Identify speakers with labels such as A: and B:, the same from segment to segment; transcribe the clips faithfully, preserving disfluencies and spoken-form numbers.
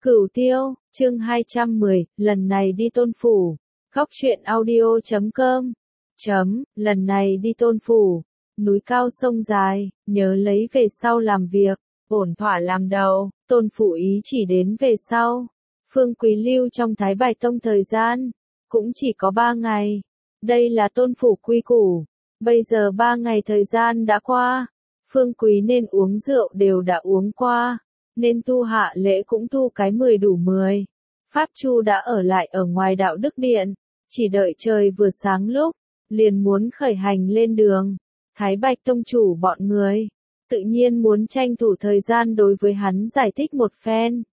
A: Cửu Tiêu, chương hai trăm mười, lần này đi Tôn Phủ. Góc truyện audio chấm com. Chấm, lần này đi Tôn Phủ. Núi cao sông dài, nhớ lấy về sau làm việc, ổn thỏa làm đầu, Tôn Phủ ý chỉ đến về sau. Phương Quý lưu trong Thái Bạch Tông thời gian, cũng chỉ có ba ngày. Đây là Tôn Phủ quy củ. Bây giờ ba ngày thời gian đã qua. Phương Quý nên uống rượu đều đã uống qua. Nên tu hạ lễ cũng tu cái mười đủ mười. Pháp Chu đã ở lại ở ngoài đạo đức điện, chỉ đợi trời vừa sáng lúc, liền muốn khởi hành lên đường. Thái Bạch Tông chủ bọn người, tự nhiên muốn tranh thủ thời gian đối với hắn giải thích một phen.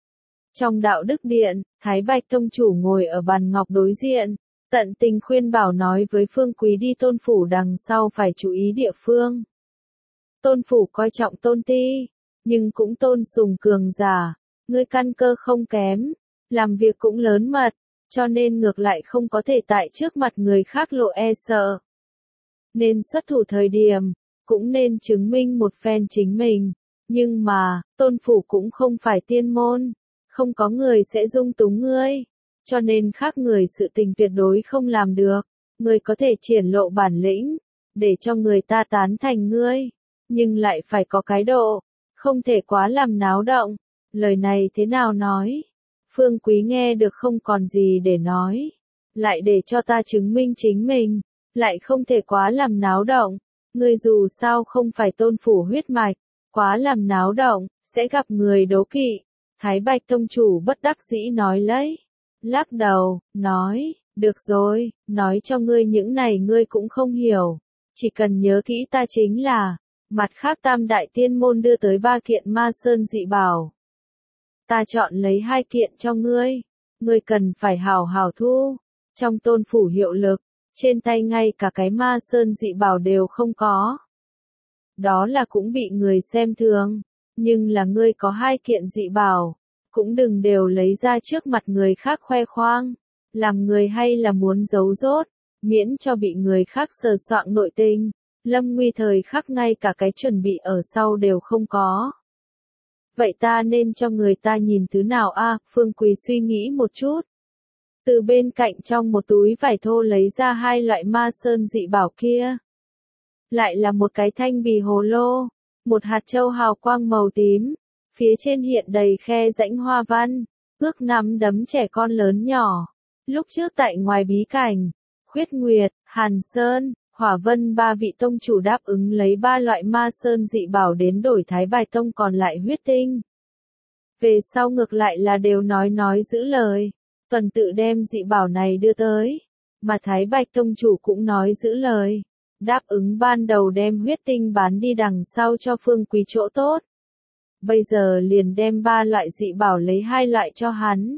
A: Trong đạo đức điện, Thái Bạch Tông chủ ngồi ở bàn ngọc đối diện, tận tình khuyên bảo nói với Phương Quý đi Tôn Phủ đằng sau phải chú ý địa phương. Tôn Phủ coi trọng Tôn Ti, nhưng cũng tôn sùng cường giả, ngươi căn cơ không kém, làm việc cũng lớn mật, cho nên ngược lại không có thể tại trước mặt người khác lộ e sợ. Nên xuất thủ thời điểm, cũng nên chứng minh một phen chính mình, nhưng mà, Tôn Phủ cũng không phải tiên môn, không có người sẽ dung túng ngươi, cho nên khác người sự tình tuyệt đối không làm được, ngươi có thể triển lộ bản lĩnh, để cho người ta tán thành ngươi, nhưng lại phải có cái độ. Không thể quá làm náo động, lời này thế nào nói? Phương Quý nghe được không còn gì để nói, lại để cho ta chứng minh chính mình, lại không thể quá làm náo động, ngươi dù sao không phải Tôn Phủ huyết mạch, quá làm náo động, sẽ gặp người đố kỵ. Thái Bạch Tông chủ bất đắc dĩ nói lấy, lắc đầu, nói, được rồi, nói cho ngươi những này ngươi cũng không hiểu, chỉ cần nhớ kỹ ta chính là. Mặt khác tam đại tiên môn đưa tới ba kiện ma sơn dị bảo. Ta chọn lấy hai kiện cho ngươi. Ngươi cần phải hào hào thu. Trong Tôn Phủ hiệu lực, trên tay ngay cả cái ma sơn dị bảo đều không có. Đó là cũng bị người xem thường. Nhưng là ngươi có hai kiện dị bảo. Cũng đừng đều lấy ra trước mặt người khác khoe khoang. Làm người hay là muốn giấu rốt. Miễn cho bị người khác sờ soạng nội tình. Lâm nguy thời khắc ngay cả cái chuẩn bị ở sau đều không có. Vậy ta nên cho người ta nhìn thứ nào a? À, Phương Quý suy nghĩ một chút. Từ bên cạnh trong một túi vải thô lấy ra hai loại ma sơn dị bảo kia. Lại là một cái thanh bì hồ lô, một hạt châu hào quang màu tím, phía trên hiện đầy khe rãnh hoa văn, ước nắm đấm trẻ con lớn nhỏ. Lúc trước tại ngoài bí cảnh, Khuyết Nguyệt, Hàn Sơn, Hỏa Vân ba vị tông chủ đáp ứng lấy ba loại ma sơn dị bảo đến đổi Thái Bạch Tông còn lại huyết tinh. Về sau ngược lại là đều nói nói giữ lời, tuần tự đem dị bảo này đưa tới, mà Thái Bạch Tông chủ cũng nói giữ lời, đáp ứng ban đầu đem huyết tinh bán đi đằng sau cho Phương Quý chỗ tốt. Bây giờ liền đem ba loại dị bảo lấy hai loại cho hắn.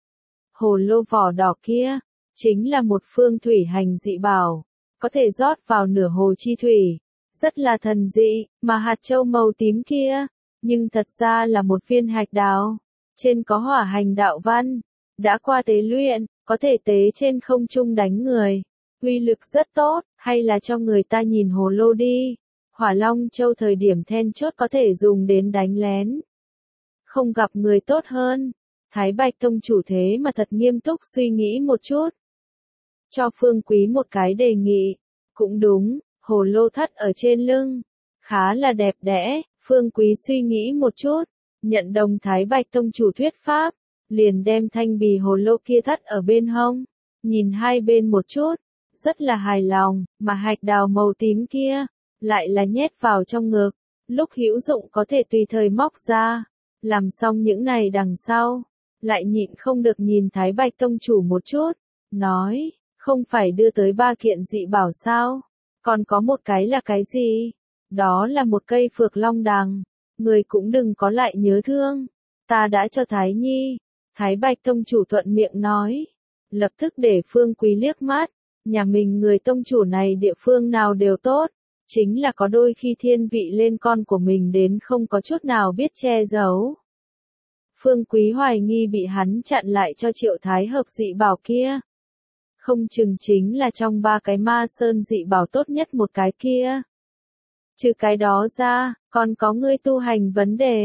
A: Hồ lô vỏ đỏ kia, chính là một phương thủy hành dị bảo. Có thể rót vào nửa hồ chi thủy, rất là thần dị, mà hạt châu màu tím kia, nhưng thật ra là một viên hạch đào, trên có hỏa hành đạo văn, đã qua tế luyện, có thể tế trên không trung đánh người, uy lực rất tốt, hay là cho người ta nhìn hồ lô đi, hỏa long châu thời điểm then chốt có thể dùng đến đánh lén. Không gặp người tốt hơn, Thái Bạch Tông chủ thế mà thật nghiêm túc suy nghĩ một chút. Cho Phương Quý một cái đề nghị, cũng đúng, hồ lô thắt ở trên lưng, khá là đẹp đẽ, Phương Quý suy nghĩ một chút, nhận đồng Thái Bạch Tông chủ thuyết pháp, liền đem thanh bì hồ lô kia thắt ở bên hông, nhìn hai bên một chút, rất là hài lòng, mà hạch đào màu tím kia, lại là nhét vào trong ngực, lúc hữu dụng có thể tùy thời móc ra, làm xong những này đằng sau, lại nhịn không được nhìn Thái Bạch Tông chủ một chút, nói. Không phải đưa tới ba kiện dị bảo sao? Còn có một cái là cái gì? Đó là một cây phược long đằng. Người cũng đừng có lại nhớ thương. Ta đã cho Thái Nhi. Thái Bạch Tông chủ thuận miệng nói. Lập tức để Phương Quý liếc mắt. Nhà mình người tông chủ này địa phương nào đều tốt. Chính là có đôi khi thiên vị lên con của mình đến không có chút nào biết che giấu. Phương Quý hoài nghi bị hắn chặn lại cho Triệu Thái hợp dị bảo kia. Không chừng chính là trong ba cái ma sơn dị bảo tốt nhất một cái kia. Trừ cái đó ra, còn có ngươi tu hành vấn đề.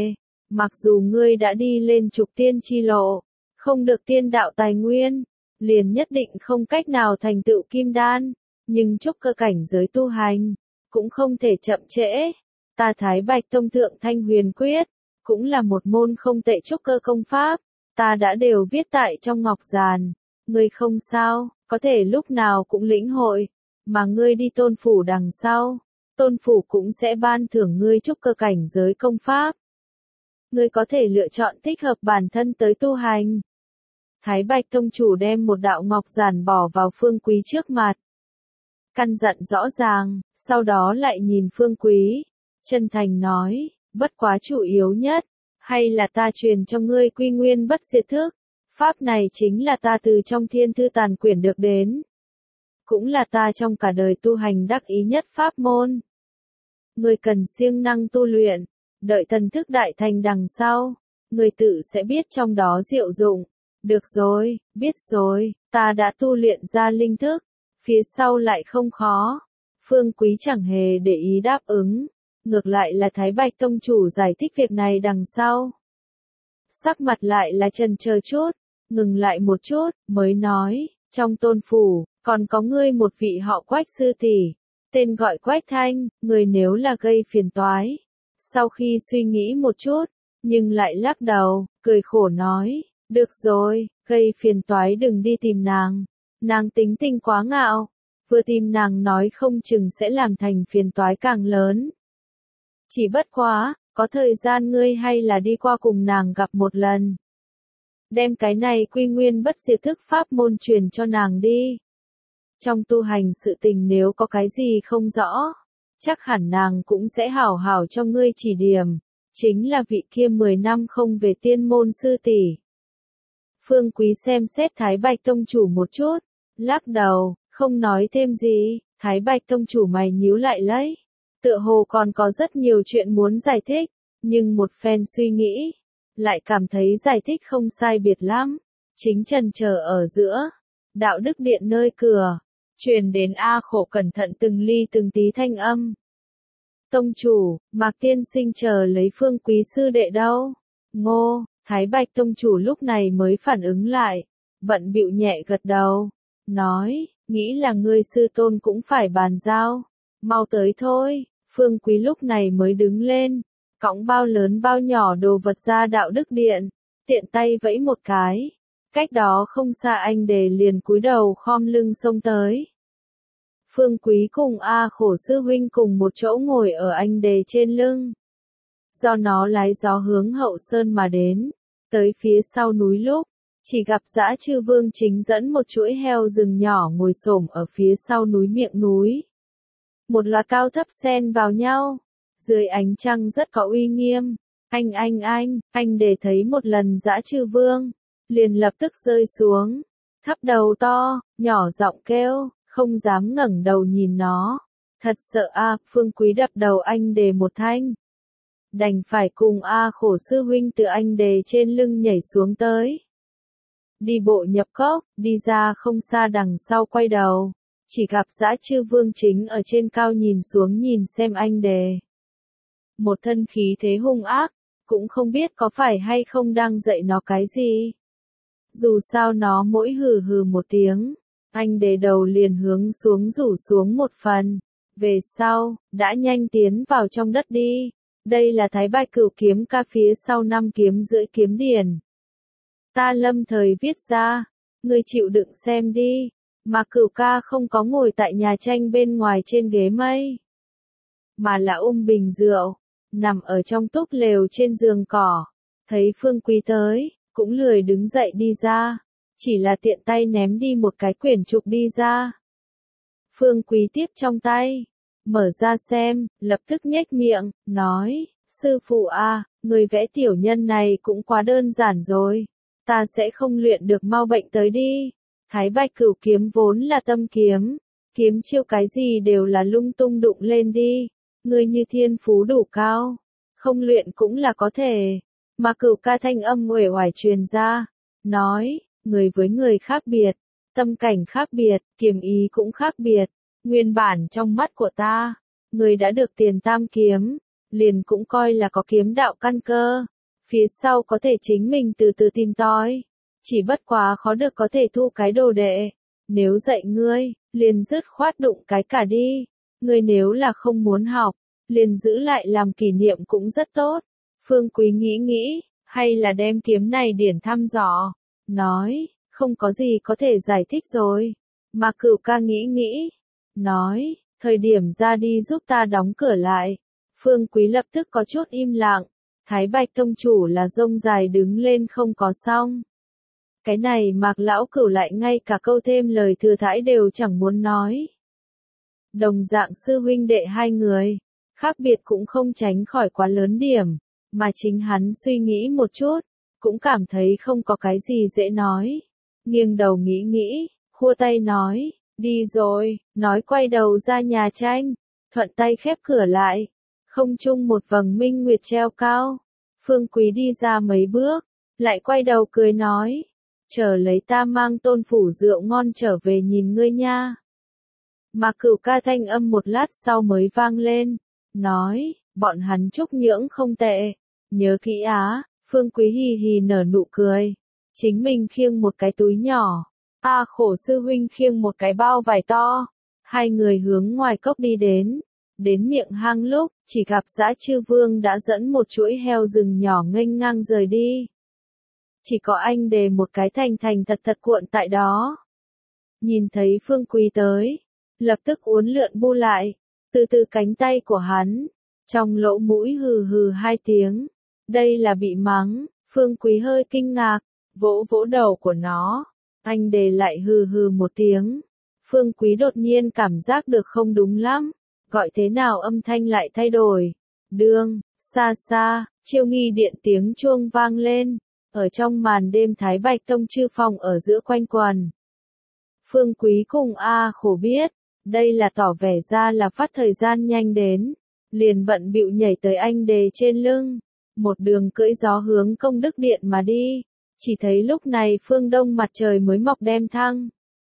A: Mặc dù ngươi đã đi lên trục tiên chi lộ, không được tiên đạo tài nguyên, liền nhất định không cách nào thành tựu kim đan, nhưng trúc cơ cảnh giới tu hành, cũng không thể chậm trễ. Ta Thái Bạch Tông Thượng Thanh Huyền Quyết, cũng là một môn không tệ trúc cơ công pháp, ta đã đều viết tại trong ngọc giàn, ngươi không sao, có thể lúc nào cũng lĩnh hội, mà ngươi đi tôn phủ đằng sau, tôn phủ cũng sẽ ban thưởng ngươi trúc cơ cảnh giới công pháp. Ngươi có thể lựa chọn thích hợp bản thân tới tu hành. Thái Bạch Tông chủ đem một đạo ngọc giản bỏ vào Phương Quý trước mặt. Căn dặn rõ ràng, sau đó lại nhìn Phương Quý, chân thành nói, bất quá chủ yếu nhất, hay là ta truyền cho ngươi quy nguyên bất diệt thức. Pháp này chính là ta từ trong thiên thư tàn quyển được đến. Cũng là ta trong cả đời tu hành đắc ý nhất pháp môn. Ngươi cần siêng năng tu luyện, đợi thần thức đại thành đằng sau, ngươi tự sẽ biết trong đó diệu dụng. Được rồi, biết rồi, ta đã tu luyện ra linh thức, phía sau lại không khó. Phương Quý chẳng hề để ý đáp ứng, ngược lại là Thái Bạch Tông chủ giải thích việc này đằng sau. Sắc mặt lại là chần chờ chút, ngừng lại một chút, mới nói, trong tôn phủ, còn có ngươi một vị họ Quách sư tỷ, tên gọi Quách Thanh, người nếu là gây phiền toái. Sau khi suy nghĩ một chút, nhưng lại lắc đầu, cười khổ nói, được rồi, gây phiền toái đừng đi tìm nàng, nàng tính tình quá ngạo, vừa tìm nàng nói không chừng sẽ làm thành phiền toái càng lớn. Chỉ bất quá, có thời gian ngươi hay là đi qua cùng nàng gặp một lần. Đem cái này quy nguyên bất diệt thức pháp môn truyền cho nàng đi. Trong tu hành sự tình nếu có cái gì không rõ, chắc hẳn nàng cũng sẽ hảo hảo cho ngươi chỉ điểm, chính là vị kia mười năm không về tiên môn sư tỷ. Phương Quý xem xét Thái Bạch Tông chủ một chút, lắc đầu, không nói thêm gì. Thái Bạch Tông chủ mày nhíu lại lấy, tựa hồ còn có rất nhiều chuyện muốn giải thích, nhưng một phen suy nghĩ, lại cảm thấy giải thích không sai biệt lắm. Chính chần chờ ở giữa, đạo đức điện nơi cửa, truyền đến A Khổ cẩn thận từng ly từng tí thanh âm. Tông chủ, Mạc tiên sinh chờ lấy Phương Quý sư đệ đâu? Ngô, Thái Bạch Tông chủ lúc này mới phản ứng lại, bận bịu nhẹ gật đầu, nói, nghĩ là ngươi sư tôn cũng phải bàn giao, mau tới thôi. Phương Quý lúc này mới đứng lên, cõng bao lớn bao nhỏ đồ vật ra đạo đức điện, tiện tay vẫy một cái, cách đó không xa anh đề liền cúi đầu khom lưng xông tới. Phương Quý cùng A Khổ sư huynh cùng một chỗ ngồi ở anh đề trên lưng. Do nó lái gió hướng hậu sơn mà đến, tới phía sau núi lúc, chỉ gặp Dã Chư Vương chính dẫn một chuỗi heo rừng nhỏ ngồi xổm ở phía sau núi miệng núi. Một loạt cao thấp xen vào nhau, dưới ánh trăng rất có uy nghiêm. Anh anh anh, anh để thấy một lần Dã Chư Vương, liền lập tức rơi xuống, thấp đầu to, nhỏ giọng kêu, không dám ngẩng đầu nhìn nó. Thật sợ a, Phương Quý đập đầu anh đề một thanh. Đành phải cùng A Khổ sư huynh từ anh đề trên lưng nhảy xuống tới. Đi bộ nhập cốc, đi ra không xa đằng sau quay đầu, chỉ gặp Dã Chư Vương chính ở trên cao nhìn xuống nhìn xem anh đề. Một thân khí thế hung ác, cũng không biết có phải hay không đang dạy nó cái gì. Dù sao nó mỗi hừ hừ một tiếng, anh đề đầu liền hướng xuống rủ xuống một phần. Về sau, đã nhanh tiến vào trong đất đi. Đây là Thái Bạch Cửu kiếm ca phía sau năm kiếm rưỡi kiếm điển. Ta lâm thời viết ra, ngươi chịu đựng xem đi, mà Cửu ca không có ngồi tại nhà tranh bên ngoài trên ghế mây, mà là ôm bình rượu, nằm ở trong túp lều trên giường cỏ. Thấy Phương Quý tới, cũng lười đứng dậy đi ra, chỉ là tiện tay ném đi một cái quyển trục đi ra. Phương Quý tiếp trong tay, mở ra xem, lập tức nhếch miệng, nói, sư phụ a, người vẽ tiểu nhân này cũng quá đơn giản rồi, ta sẽ không luyện được mau bệnh tới đi. Thái Bạch Cửu kiếm vốn là tâm kiếm, kiếm chiêu cái gì đều là lung tung đụng lên đi, người như thiên phú đủ cao, không luyện cũng là có thể. Mà Cửu ca thanh âm uể oải truyền ra, nói, người với người khác biệt, tâm cảnh khác biệt, kiếm ý cũng khác biệt. Nguyên bản trong mắt của ta, người đã được tiền tam kiếm, liền cũng coi là có kiếm đạo căn cơ. phía sau có thể chính mình từ từ tìm tòi. Chỉ bất quá khó được có thể thu cái đồ đệ. Nếu dạy ngươi, liền dứt khoát đụng cái cả đi. Ngươi nếu là không muốn học, liền giữ lại làm kỷ niệm cũng rất tốt. Phương Quý nghĩ nghĩ, hay là đem kiếm này điển thăm dò. Nói, không có gì có thể giải thích rồi. Mà Cửu Ca nghĩ nghĩ. Nói, thời điểm ra đi giúp ta đóng cửa lại. Phương Quý lập tức có chút im lặng. Thái Bạch Tông chủ là rông dài đứng lên không có xong. Cái này Mạc lão cửu lại ngay cả câu thêm lời thừa thãi đều chẳng muốn nói. Đồng dạng sư huynh đệ hai người, khác biệt cũng không tránh khỏi quá lớn điểm, mà chính hắn suy nghĩ một chút, cũng cảm thấy không có cái gì dễ nói. Nghiêng đầu nghĩ nghĩ, khua tay nói, đi rồi, nói quay đầu ra nhà tranh, thuận tay khép cửa lại. Không chung một vầng minh nguyệt treo cao. Phương Quý đi ra mấy bước, lại quay đầu cười nói, chờ lấy ta mang Tôn phủ rượu ngon trở về nhìn ngươi nha. Mà Cửu Ca thanh âm một lát sau mới vang lên, nói, bọn hắn chúc nhưỡng không tệ, nhớ kỹ á. Phương Quý hì hì nở nụ cười, chính mình khiêng một cái túi nhỏ, A Khổ sư huynh khiêng một cái bao vải to, hai người hướng ngoài cốc đi đến. Đến miệng hang lúc, chỉ gặp Dã Chư Vương đã dẫn một chuỗi heo rừng nhỏ nghênh ngang rời đi. Chỉ có anh Đề một cái thành thành thật thật cuộn tại đó. Nhìn thấy Phương Quý tới, lập tức uốn lượn bu lại, từ từ cánh tay của hắn, trong lỗ mũi hừ hừ hai tiếng. Đây là bị mắng. Phương Quý hơi kinh ngạc, vỗ vỗ đầu của nó. Anh Đề lại hừ hừ một tiếng. Phương Quý đột nhiên cảm giác được không đúng lắm. Gọi thế nào âm thanh lại thay đổi. Đương, xa xa, Chiêu Nghi điện tiếng chuông vang lên. Ở trong màn đêm Thái Bạch Tông chư phòng ở giữa quanh quần. Phương Quý cùng A Khổ biết, đây là tỏ vẻ ra là phát thời gian nhanh đến. Liền bận bịu nhảy tới anh Đề trên lưng. Một đường cưỡi gió hướng Công Đức Điện mà đi. Chỉ thấy lúc này phương đông mặt trời mới mọc đem thăng.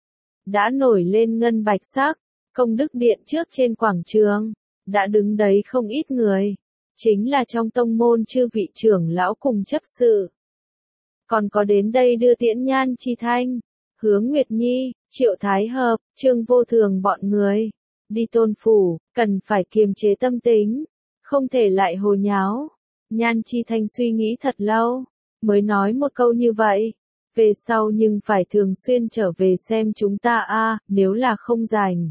A: Đã nổi lên ngân bạch sắc. Công Đức Điện trước trên quảng trường, đã đứng đấy không ít người. Chính là trong tông môn chư vị trưởng lão cùng chấp sự. Còn có đến đây đưa tiễn Nhan Chi Thanh, Hứa Nguyệt Nhi, Triệu Thái Hợp, Trương Vô Thường bọn người. Đi Tôn phủ, cần phải kiềm chế tâm tính, không thể lại hồ nháo. Nhan Chi Thanh suy nghĩ thật lâu, mới nói một câu như vậy. Về sau nhưng phải thường xuyên trở về xem chúng ta a, nếu là không rảnh.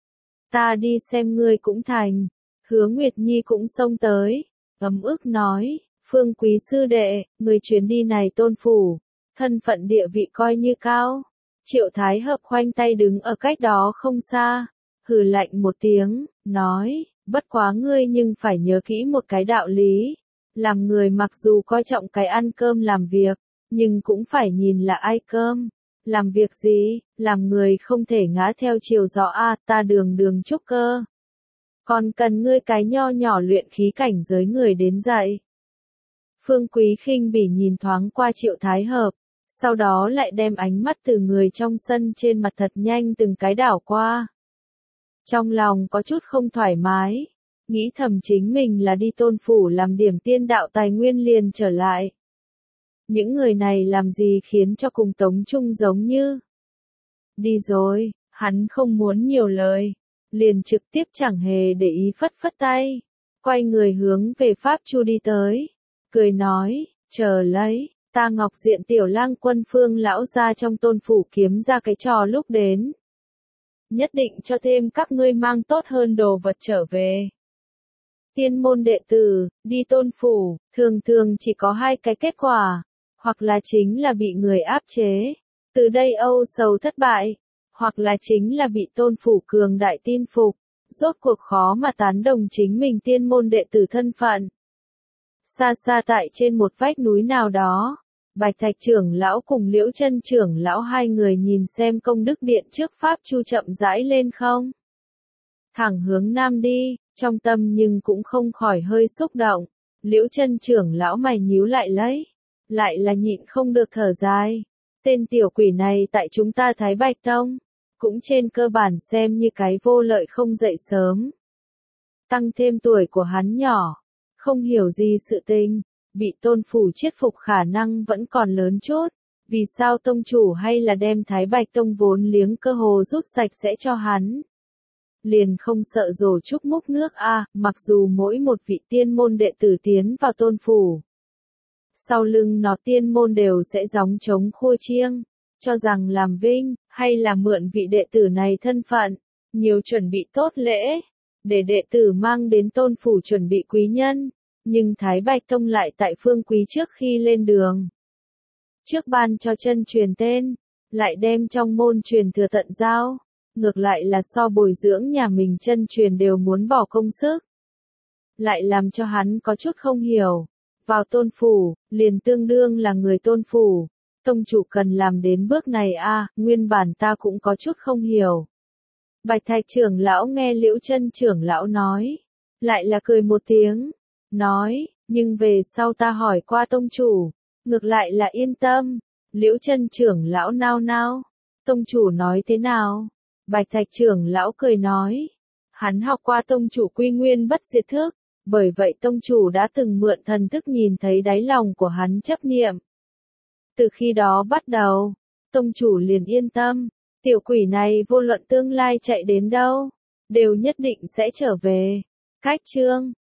A: Ta đi xem ngươi cũng thành. Hứa Nguyệt Nhi cũng xông tới, ấm ức nói, Phương Quý sư đệ, người chuyến đi này Tôn phủ, thân phận địa vị coi như cao. Triệu Thái Hợp khoanh tay đứng ở cách đó không xa, hừ lạnh một tiếng, nói, bất quá ngươi nhưng phải nhớ kỹ một cái đạo lý. Làm người mặc dù coi trọng cái ăn cơm làm việc, nhưng cũng phải nhìn là ai cơm. Làm việc gì, làm người không thể ngã theo chiều gió a, ta đường đường trúc cơ. Còn cần ngươi cái nho nhỏ luyện khí cảnh giới người đến dạy. Phương Quý khinh bỉ nhìn thoáng qua Triệu Thái Hợp, sau đó lại đem ánh mắt từ người trong sân trên mặt thật nhanh từng cái đảo qua. Trong lòng có chút không thoải mái, nghĩ thầm chính mình là đi Tôn phủ làm điểm tiên đạo tài nguyên liền trở lại. Những người này làm gì khiến cho cùng Tống Trung giống như. Đi rồi, hắn không muốn nhiều lời, liền trực tiếp chẳng hề để ý phất phất tay, quay người hướng về Pháp Chu đi tới, cười nói, chờ lấy, ta Ngọc Diện tiểu lang quân Phương lão ra trong Tôn phủ kiếm ra cái trò lúc đến. Nhất định cho thêm các ngươi mang tốt hơn đồ vật trở về. Tiên môn đệ tử, đi Tôn phủ, thường thường chỉ có hai cái kết quả, hoặc là chính là bị người áp chế, từ đây âu sầu thất bại, hoặc là chính là bị Tôn phủ cường đại tin phục, rốt cuộc khó mà tán đồng chính mình tiên môn đệ tử thân phận. Xa xa tại trên một vách núi nào đó, Bạch Thạch trưởng lão cùng Liễu Chân trưởng lão hai người nhìn xem Công Đức Điện trước Pháp Chu chậm rãi lên không. Thẳng hướng nam đi, trong tâm nhưng cũng không khỏi hơi xúc động. Liễu Chân trưởng lão mày nhíu lại lấy, lại là nhịn không được thở dài. Tên tiểu quỷ này tại chúng ta Thái Bạch Tông, cũng trên cơ bản xem như cái vô lợi không dậy sớm. Tăng thêm tuổi của hắn nhỏ, không hiểu gì sự tình, bị tôn phủ chiết phục khả năng vẫn còn lớn chút. Vì sao tông chủ hay là đem Thái Bạch Tông vốn liếng cơ hồ rút sạch sẽ cho hắn? Liền không sợ rổ trúc múc nước a, à, mặc dù mỗi một vị tiên môn đệ tử tiến vào tôn phủ. Sau lưng nó tiên môn đều sẽ gióng trống khua chiêng, cho rằng làm vinh, hay là mượn vị đệ tử này thân phận, nhiều chuẩn bị tốt lễ, để đệ tử mang đến tôn phủ chuẩn bị quý nhân, nhưng Thái Bạch Tông lại tại phương quý trước khi lên đường. Trước ban cho chân truyền tên, lại đem trong môn truyền thừa tận giao, ngược lại là so bồi dưỡng nhà mình chân truyền đều muốn bỏ công sức. Lại làm cho hắn có chút không hiểu, vào tôn phủ, liền tương đương là người tôn phủ, tông chủ cần làm đến bước này a, à, nguyên bản ta cũng có chút không hiểu. Bạch Thạch trưởng lão nghe Liễu Chân trưởng lão nói, lại là cười một tiếng, nói, nhưng về sau ta hỏi qua tông chủ, ngược lại là yên tâm. Liễu Chân trưởng lão nao nao, tông chủ nói thế nào? Bạch Thạch trưởng lão cười nói, hắn học qua tông chủ quy nguyên bất diệt thức, bởi vậy tông chủ đã từng mượn thần thức nhìn thấy đáy lòng của hắn chấp niệm. Từ khi đó bắt đầu, tông chủ liền yên tâm, tiểu quỷ này vô luận tương lai chạy đến đâu, đều nhất định sẽ trở về. Cách chương